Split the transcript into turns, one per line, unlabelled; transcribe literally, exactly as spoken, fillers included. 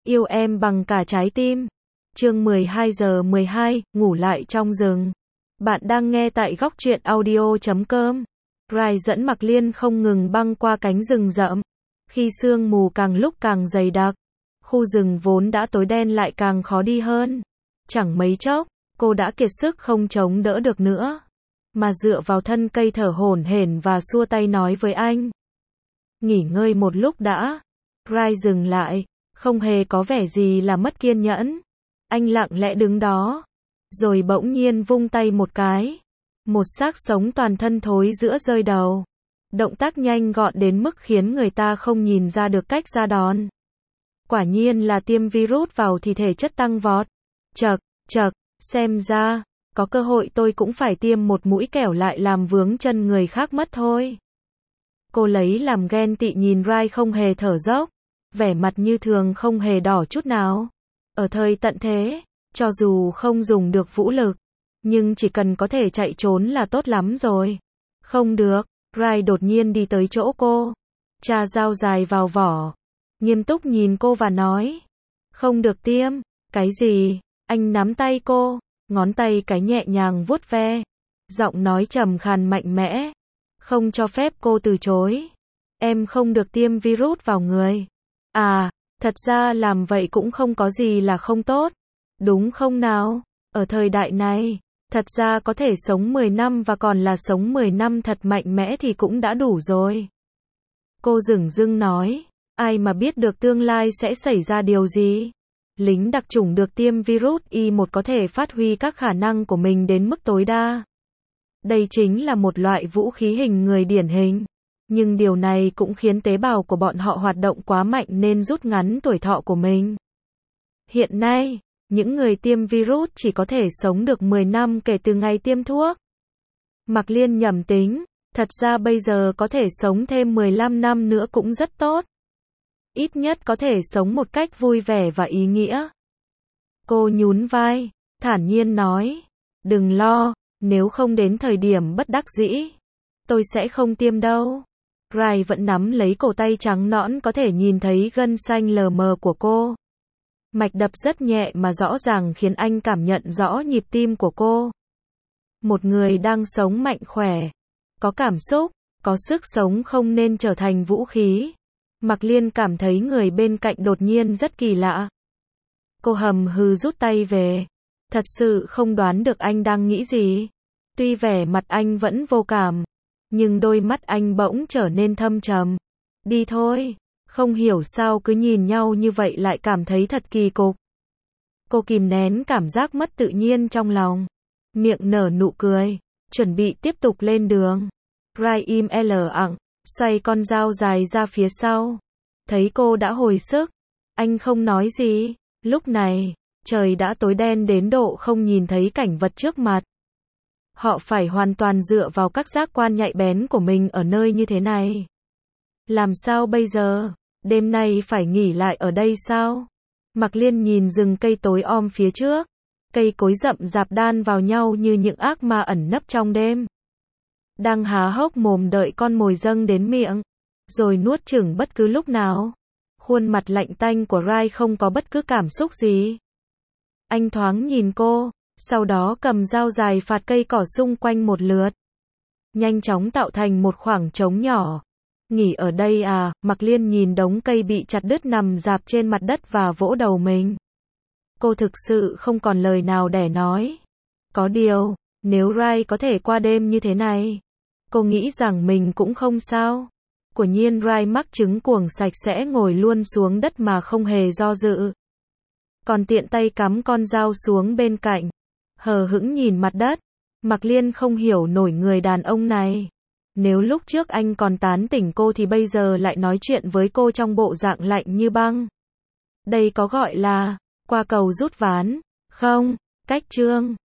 Yêu em bằng cả trái tim. Chương mười hai giờ mười hai, ngủ lại trong rừng. Bạn đang nghe tại góc truyện audio chấm com. Rai dẫn Mạc Liên không ngừng băng qua cánh rừng rậm. Khi sương mù càng lúc càng dày đặc, khu rừng vốn đã tối đen lại càng khó đi hơn. Chẳng mấy chốc, cô đã kiệt sức không chống đỡ được nữa, mà dựa vào thân cây thở hổn hển và xua tay nói với anh. Nghỉ ngơi một lúc đã. Rai dừng lại, không hề có vẻ gì là mất kiên nhẫn. Anh lặng lẽ đứng đó, rồi bỗng nhiên vung tay một cái. Một xác sống toàn thân thối rữa rơi đầu. Động tác nhanh gọn đến mức khiến người ta không nhìn ra được cách ra đòn. Quả nhiên là tiêm virus vào thì thể chất tăng vọt. Chậc, chậc, xem ra, có cơ hội tôi cũng phải tiêm một mũi kẻo lại làm vướng chân người khác mất thôi. Cô lấy làm ghen tị nhìn Rai không hề thở dốc, vẻ mặt như thường không hề đỏ chút nào. Ở thời tận thế, cho dù không dùng được vũ lực, nhưng chỉ cần có thể chạy trốn là tốt lắm rồi. Không được, Rai đột nhiên đi tới chỗ cô, tra dao dài vào vỏ, nghiêm túc nhìn cô và nói. Không được tiêm. Cái gì? Anh nắm tay cô, ngón tay cái nhẹ nhàng vuốt ve, giọng nói trầm khàn mạnh mẽ. Không cho phép cô từ chối. Em không được tiêm virus vào người. À, thật ra làm vậy cũng không có gì là không tốt. Đúng không nào? Ở thời đại này, thật ra có thể sống mười năm và còn là sống mười năm thật mạnh mẽ thì cũng đã đủ rồi. Cô dửng dưng nói, ai mà biết được tương lai sẽ xảy ra điều gì? Lính đặc chủng được tiêm virus Y một có thể phát huy các khả năng của mình đến mức tối đa. Đây chính là một loại vũ khí hình người điển hình. Nhưng điều này cũng khiến tế bào của bọn họ hoạt động quá mạnh nên rút ngắn tuổi thọ của mình. Hiện nay, những người tiêm virus chỉ có thể sống được mười năm kể từ ngày tiêm thuốc. Mạc Liên nhẩm tính, thật ra bây giờ có thể sống thêm mười lăm năm nữa cũng rất tốt. Ít nhất có thể sống một cách vui vẻ và ý nghĩa. Cô nhún vai, thản nhiên nói, đừng lo, nếu không đến thời điểm bất đắc dĩ, tôi sẽ không tiêm đâu. Rai vẫn nắm lấy cổ tay trắng nõn có thể nhìn thấy gân xanh lờ mờ của cô. Mạch đập rất nhẹ mà rõ ràng khiến anh cảm nhận rõ nhịp tim của cô. Một người đang sống mạnh khỏe, có cảm xúc, có sức sống không nên trở thành vũ khí. Mạc Liên cảm thấy người bên cạnh đột nhiên rất kỳ lạ. Cô hầm hừ rút tay về. Thật sự không đoán được anh đang nghĩ gì. Tuy vẻ mặt anh vẫn vô cảm, nhưng đôi mắt anh bỗng trở nên thâm trầm. Đi thôi. Không hiểu sao cứ nhìn nhau như vậy lại cảm thấy thật kỳ cục. Cô kìm nén cảm giác mất tự nhiên trong lòng, miệng nở nụ cười, chuẩn bị tiếp tục lên đường. Rai im lặng, ặng, xoay con dao dài ra phía sau. Thấy cô đã hồi sức, anh không nói gì. Lúc này, trời đã tối đen đến độ không nhìn thấy cảnh vật trước mặt. Họ phải hoàn toàn dựa vào các giác quan nhạy bén của mình ở nơi như thế này. Làm sao bây giờ? Đêm nay phải nghỉ lại ở đây sao? Mạc Liên nhìn rừng cây tối om phía trước. Cây cối rậm rạp đan vào nhau như những ác ma ẩn nấp trong đêm. Đang há hốc mồm đợi con mồi dâng đến miệng, rồi nuốt chửng bất cứ lúc nào. Khuôn mặt lạnh tanh của Rai không có bất cứ cảm xúc gì. Anh thoáng nhìn cô, sau đó cầm dao dài phạt cây cỏ xung quanh một lượt. Nhanh chóng tạo thành một khoảng trống nhỏ. Nghỉ ở đây à? Mạc Liên nhìn đống cây bị chặt đứt nằm rạp trên mặt đất và vỗ đầu mình. Cô thực sự không còn lời nào để nói. Có điều, nếu Rai có thể qua đêm như thế này, cô nghĩ rằng mình cũng không sao. Quả nhiên Rai mắc chứng cuồng sạch sẽ ngồi luôn xuống đất mà không hề do dự. Còn tiện tay cắm con dao xuống bên cạnh, hờ hững nhìn mặt đất. Mạc Liên không hiểu nổi người đàn ông này. Nếu lúc trước anh còn tán tỉnh cô thì bây giờ lại nói chuyện với cô trong bộ dạng lạnh như băng. Đây có gọi là qua cầu rút ván không? Cách chương